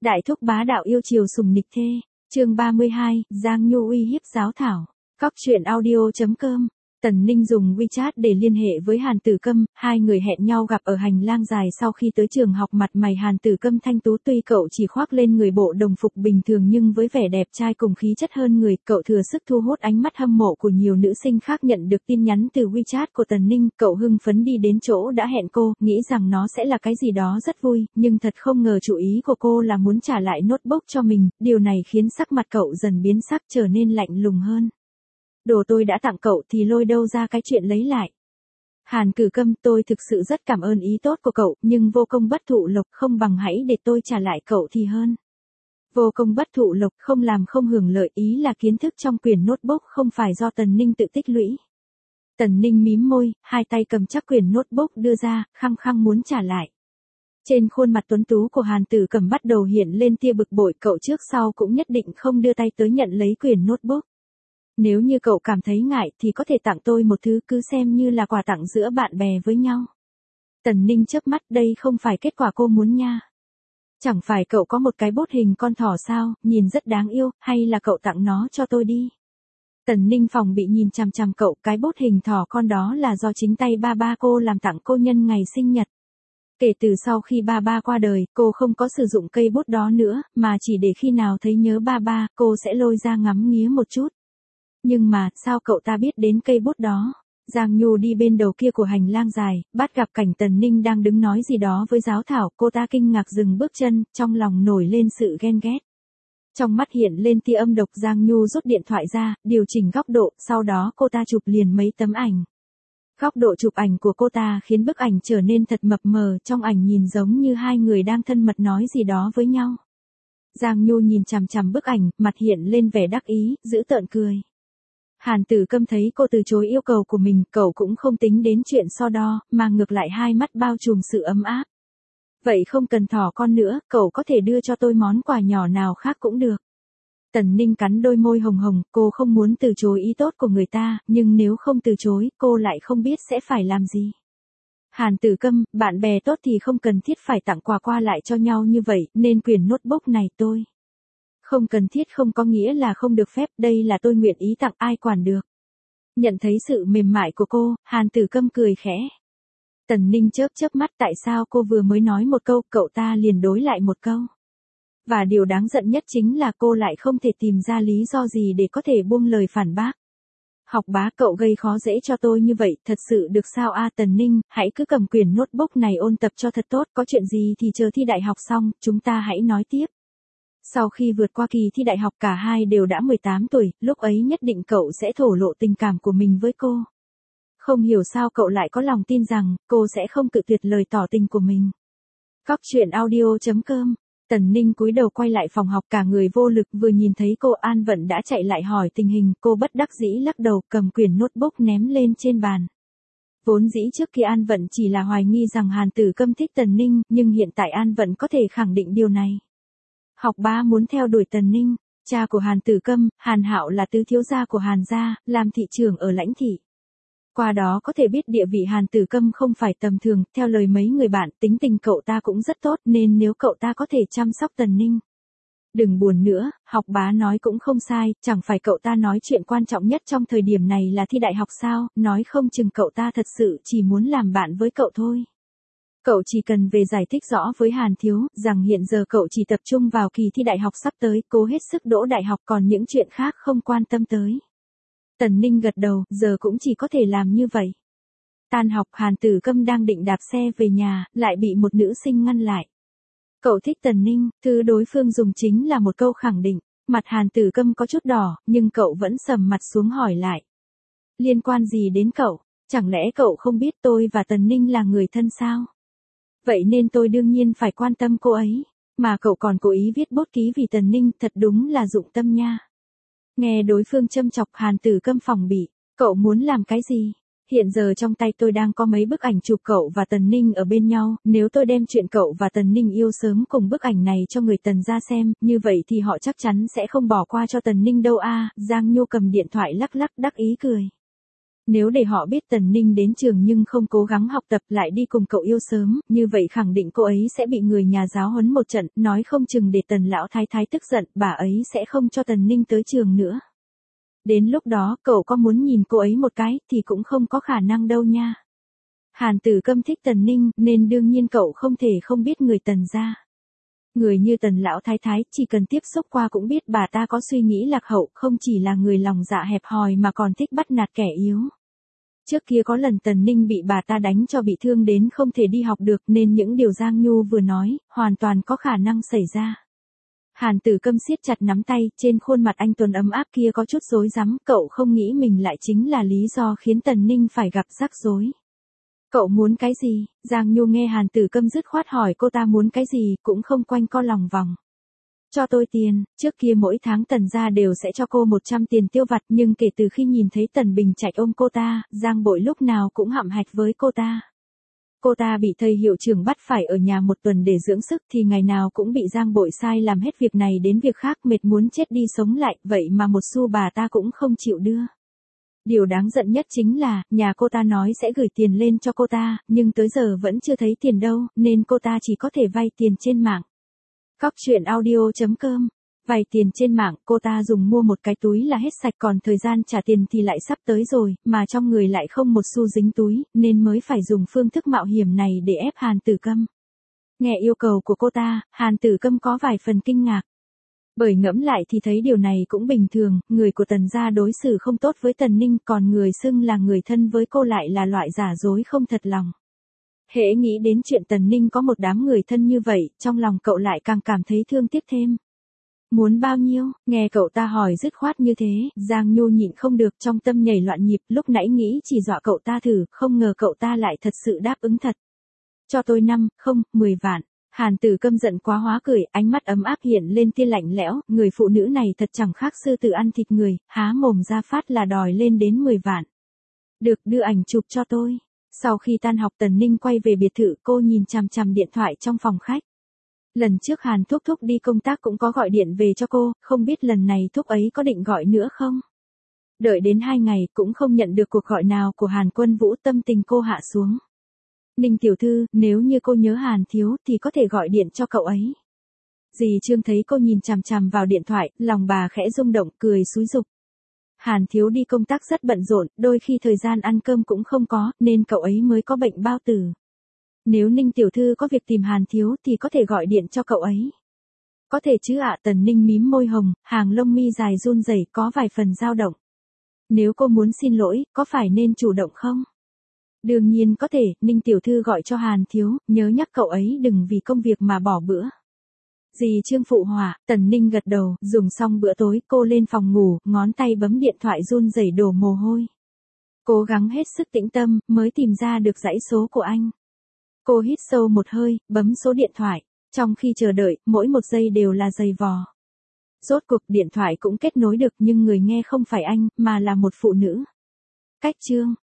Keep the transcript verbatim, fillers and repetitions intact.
Đại thúc bá đạo yêu chiều sùng nịch thê, chương ba mươi hai, Giang Nhu uy hiếp giáo thảo. Cóc truyện audio chấm com. Tần Ninh dùng WeChat để liên hệ với Hàn Tử Câm, hai người hẹn nhau gặp ở hành lang dài sau khi tới trường học. Mặt mày Hàn Tử Câm thanh tú, tuy cậu chỉ khoác lên người bộ đồng phục bình thường nhưng với vẻ đẹp trai cùng khí chất hơn người, cậu thừa sức thu hút ánh mắt hâm mộ của nhiều nữ sinh khác. Nhận được tin nhắn từ WeChat của Tần Ninh, cậu hưng phấn đi đến chỗ đã hẹn cô, nghĩ rằng nó sẽ là cái gì đó rất vui, nhưng thật không ngờ chủ ý của cô là muốn trả lại notebook cho mình, điều này khiến sắc mặt cậu dần biến sắc, trở nên lạnh lùng hơn. Đồ tôi đã tặng cậu thì lôi đâu ra cái chuyện lấy lại. Hàn Tử Câm, tôi thực sự rất cảm ơn ý tốt của cậu, nhưng vô công bất thụ lộc, không bằng hãy để tôi trả lại cậu thì hơn. Vô công bất thụ lộc, không làm không hưởng lợi, ý là kiến thức trong quyển notebook không phải do Tần Ninh tự tích lũy. Tần Ninh mím môi, hai tay cầm chắc quyển notebook đưa ra, khăng khăng muốn trả lại. Trên khuôn mặt tuấn tú của Hàn Tử Câm bắt đầu hiện lên tia bực bội, cậu trước sau cũng nhất định không đưa tay tới nhận lấy quyển notebook. Nếu như cậu cảm thấy ngại thì có thể tặng tôi một thứ, cứ xem như là quà tặng giữa bạn bè với nhau. Tần Ninh chớp mắt, đây không phải kết quả cô muốn nha. Chẳng phải cậu có một cái bốt hình con thỏ sao, nhìn rất đáng yêu, hay là cậu tặng nó cho tôi đi. Tần Ninh phòng bị nhìn chằm chằm cậu, cái bốt hình thỏ con đó là do chính tay ba ba cô làm tặng cô nhân ngày sinh nhật. Kể từ sau khi ba ba qua đời, cô không có sử dụng cây bút đó nữa, mà chỉ để khi nào thấy nhớ ba ba, cô sẽ lôi ra ngắm nghía một chút. Nhưng mà, sao cậu ta biết đến cây bút đó? Giang Nhu đi bên đầu kia của hành lang dài, bắt gặp cảnh Tần Ninh đang đứng nói gì đó với giáo thảo, cô ta kinh ngạc dừng bước chân, trong lòng nổi lên sự ghen ghét. Trong mắt hiện lên tia âm độc, Giang Nhu rút điện thoại ra, điều chỉnh góc độ, sau đó cô ta chụp liền mấy tấm ảnh. Góc độ chụp ảnh của cô ta khiến bức ảnh trở nên thật mập mờ, trong ảnh nhìn giống như hai người đang thân mật nói gì đó với nhau. Giang Nhu nhìn chằm chằm bức ảnh, mặt hiện lên vẻ đắc ý, giễu tợn cười. Hàn Tử Câm thấy cô từ chối yêu cầu của mình, cậu cũng không tính đến chuyện so đo, mà ngược lại hai mắt bao trùm sự ấm áp. Vậy không cần thỏ con nữa, cậu có thể đưa cho tôi món quà nhỏ nào khác cũng được. Tần Ninh cắn đôi môi hồng hồng, cô không muốn từ chối ý tốt của người ta, nhưng nếu không từ chối, cô lại không biết sẽ phải làm gì. Hàn Tử Câm, bạn bè tốt thì không cần thiết phải tặng quà qua lại cho nhau như vậy, nên quyển notebook này tôi. Không cần thiết không có nghĩa là không được phép, đây là tôi nguyện ý tặng, ai quản được. Nhận thấy sự mềm mại của cô, Hàn Tử Câm cười khẽ. Tần Ninh chớp chớp mắt, tại sao cô vừa mới nói một câu, cậu ta liền đối lại một câu. Và điều đáng giận nhất chính là cô lại không thể tìm ra lý do gì để có thể buông lời phản bác. Học bá, cậu gây khó dễ cho tôi như vậy, thật sự được sao a? Tần Ninh, hãy cứ cầm quyển notebook này ôn tập cho thật tốt, có chuyện gì thì chờ thi đại học xong, chúng ta hãy nói tiếp. Sau khi vượt qua kỳ thi đại học, cả hai đều đã mười tám tuổi, lúc ấy nhất định cậu sẽ thổ lộ tình cảm của mình với cô. Không hiểu sao cậu lại có lòng tin rằng, cô sẽ không cự tuyệt lời tỏ tình của mình. Cóc truyện audio chấm com. Tần Ninh cúi đầu quay lại phòng học, cả người vô lực, vừa nhìn thấy cô An Vận đã chạy lại hỏi tình hình, cô bất đắc dĩ lắc đầu, cầm quyển notebook ném lên trên bàn. Vốn dĩ trước kia An Vận chỉ là hoài nghi rằng Hàn Tử Câm thích Tần Ninh, nhưng hiện tại An Vận có thể khẳng định điều này. Học bá muốn theo đuổi Tần Ninh, cha của Hàn Tử Câm, Hàn Hạo là tứ thiếu gia của Hàn gia, làm thị trưởng ở Lãnh thị. Qua đó có thể biết địa vị Hàn Tử Câm không phải tầm thường, theo lời mấy người bạn, tính tình cậu ta cũng rất tốt, nên nếu cậu ta có thể chăm sóc Tần Ninh. Đừng buồn nữa, học bá nói cũng không sai, chẳng phải cậu ta nói chuyện quan trọng nhất trong thời điểm này là thi đại học sao, nói không chừng cậu ta thật sự chỉ muốn làm bạn với cậu thôi. Cậu chỉ cần về giải thích rõ với Hàn thiếu, rằng hiện giờ cậu chỉ tập trung vào kỳ thi đại học sắp tới, cố hết sức đỗ đại học, còn những chuyện khác không quan tâm tới. Tần Ninh gật đầu, giờ cũng chỉ có thể làm như vậy. Tan học, Hàn Tử Câm đang định đạp xe về nhà, lại bị một nữ sinh ngăn lại. Cậu thích Tần Ninh, thứ đối phương dùng chính là một câu khẳng định. Mặt Hàn Tử Câm có chút đỏ, nhưng cậu vẫn sầm mặt xuống hỏi lại. Liên quan gì đến cậu? Chẳng lẽ cậu không biết tôi và Tần Ninh là người thân sao? Vậy nên tôi đương nhiên phải quan tâm cô ấy. Mà cậu còn cố ý viết bút ký vì Tần Ninh, thật đúng là dụng tâm nha. Nghe đối phương châm chọc, Hàn Tử Câm phòng bị. Cậu muốn làm cái gì? Hiện giờ trong tay tôi đang có mấy bức ảnh chụp cậu và Tần Ninh ở bên nhau, nếu tôi đem chuyện cậu và Tần Ninh yêu sớm cùng bức ảnh này cho người Tần ra xem, như vậy thì họ chắc chắn sẽ không bỏ qua cho Tần Ninh đâu a. Giang Nhu cầm điện thoại lắc lắc đắc ý cười. Nếu để họ biết Tần Ninh đến trường nhưng không cố gắng học tập lại đi cùng cậu yêu sớm, như vậy khẳng định cô ấy sẽ bị người nhà giáo huấn một trận, nói không chừng để Tần lão thái thái tức giận, bà ấy sẽ không cho Tần Ninh tới trường nữa. Đến lúc đó, cậu có muốn nhìn cô ấy một cái, thì cũng không có khả năng đâu nha. Hàn Tử Câm thích Tần Ninh, nên đương nhiên cậu không thể không biết người Tần gia. Người như Tần lão thái thái, chỉ cần tiếp xúc qua cũng biết bà ta có suy nghĩ lạc hậu, không chỉ là người lòng dạ hẹp hòi mà còn thích bắt nạt kẻ yếu. Trước kia có lần Tần Ninh bị bà ta đánh cho bị thương đến không thể đi học được, nên những điều Giang Nhu vừa nói, hoàn toàn có khả năng xảy ra. Hàn Tử Câm siết chặt nắm tay, trên khuôn mặt anh tuấn ấm áp kia có chút rối rắm, cậu không nghĩ mình lại chính là lý do khiến Tần Ninh phải gặp rắc rối. Cậu muốn cái gì? Giang Nhu nghe Hàn Tử Câm dứt khoát hỏi cô ta muốn cái gì, cũng không quanh co lòng vòng. Cho tôi tiền, trước kia mỗi tháng Tần gia đều sẽ cho cô một trăm tiền tiêu vặt, nhưng kể từ khi nhìn thấy Tần Bình Trạch ôm cô ta, Giang Bội lúc nào cũng hậm hạch với cô ta. Cô ta bị thầy hiệu trưởng bắt phải ở nhà một tuần để dưỡng sức thì ngày nào cũng bị Giang Bội sai làm hết việc này đến việc khác, mệt muốn chết đi sống lại, vậy mà một xu bà ta cũng không chịu đưa. Điều đáng giận nhất chính là, nhà cô ta nói sẽ gửi tiền lên cho cô ta, nhưng tới giờ vẫn chưa thấy tiền đâu, nên cô ta chỉ có thể vay tiền trên mạng. Cóc truyện audio chấm com. Vay tiền trên mạng, cô ta dùng mua một cái túi là hết sạch, còn thời gian trả tiền thì lại sắp tới rồi, mà trong người lại không một xu dính túi, nên mới phải dùng phương thức mạo hiểm này để ép Hàn Tử Câm. Nghe yêu cầu của cô ta, Hàn Tử Câm có vài phần kinh ngạc. Bởi ngẫm lại thì thấy điều này cũng bình thường, người của Tần gia đối xử không tốt với Tần Ninh, còn người xưng là người thân với cô lại là loại giả dối không thật lòng. Hễ nghĩ đến chuyện Tần Ninh có một đám người thân như vậy, trong lòng cậu lại càng cảm thấy thương tiếc thêm. Muốn bao nhiêu? Nghe cậu ta hỏi dứt khoát như thế, Giang Nhu nhịn không được, trong tâm nhảy loạn nhịp, lúc nãy nghĩ chỉ dọa cậu ta thử, không ngờ cậu ta lại thật sự đáp ứng thật. Cho tôi năm, không, mười vạn. Hàn Tử Câm giận quá hóa cười, ánh mắt ấm áp hiện lên tia lạnh lẽo, người phụ nữ này thật chẳng khác sư tử ăn thịt người, há mồm ra phát là đòi lên đến mười vạn. Được, đưa ảnh chụp cho tôi. Sau khi tan học Tần Ninh quay về biệt thự, cô nhìn chằm chằm điện thoại trong phòng khách. Lần trước Hàn Thúc Thúc đi công tác cũng có gọi điện về cho cô, không biết lần này Thúc ấy có định gọi nữa không? Đợi đến hai ngày cũng không nhận được cuộc gọi nào của Hàn Quân Vũ, tâm tình cô hạ xuống. Ninh tiểu thư, nếu như cô nhớ Hàn Thiếu thì có thể gọi điện cho cậu ấy. Dì Trương thấy cô nhìn chằm chằm vào điện thoại, lòng bà khẽ rung động, cười xúi giục. Hàn Thiếu đi công tác rất bận rộn, đôi khi thời gian ăn cơm cũng không có, nên cậu ấy mới có bệnh bao tử. Nếu Ninh tiểu thư có việc tìm Hàn Thiếu thì có thể gọi điện cho cậu ấy. Có thể chứ ạ? Tần Ninh mím môi hồng, hàng lông mi dài run rẩy, có vài phần dao động. Nếu cô muốn xin lỗi, có phải nên chủ động không? Đương nhiên có thể, Ninh tiểu thư gọi cho Hàn Thiếu, nhớ nhắc cậu ấy đừng vì công việc mà bỏ bữa. Dì Trương phụ họa, Tần Ninh gật đầu, dùng xong bữa tối, cô lên phòng ngủ, ngón tay bấm điện thoại run rẩy đổ mồ hôi. Cố gắng hết sức tĩnh tâm, mới tìm ra được dãy số của anh. Cô hít sâu một hơi, bấm số điện thoại. Trong khi chờ đợi, mỗi một giây đều là giày vò. Rốt cuộc điện thoại cũng kết nối được, nhưng người nghe không phải anh, mà là một phụ nữ. Cách Trương,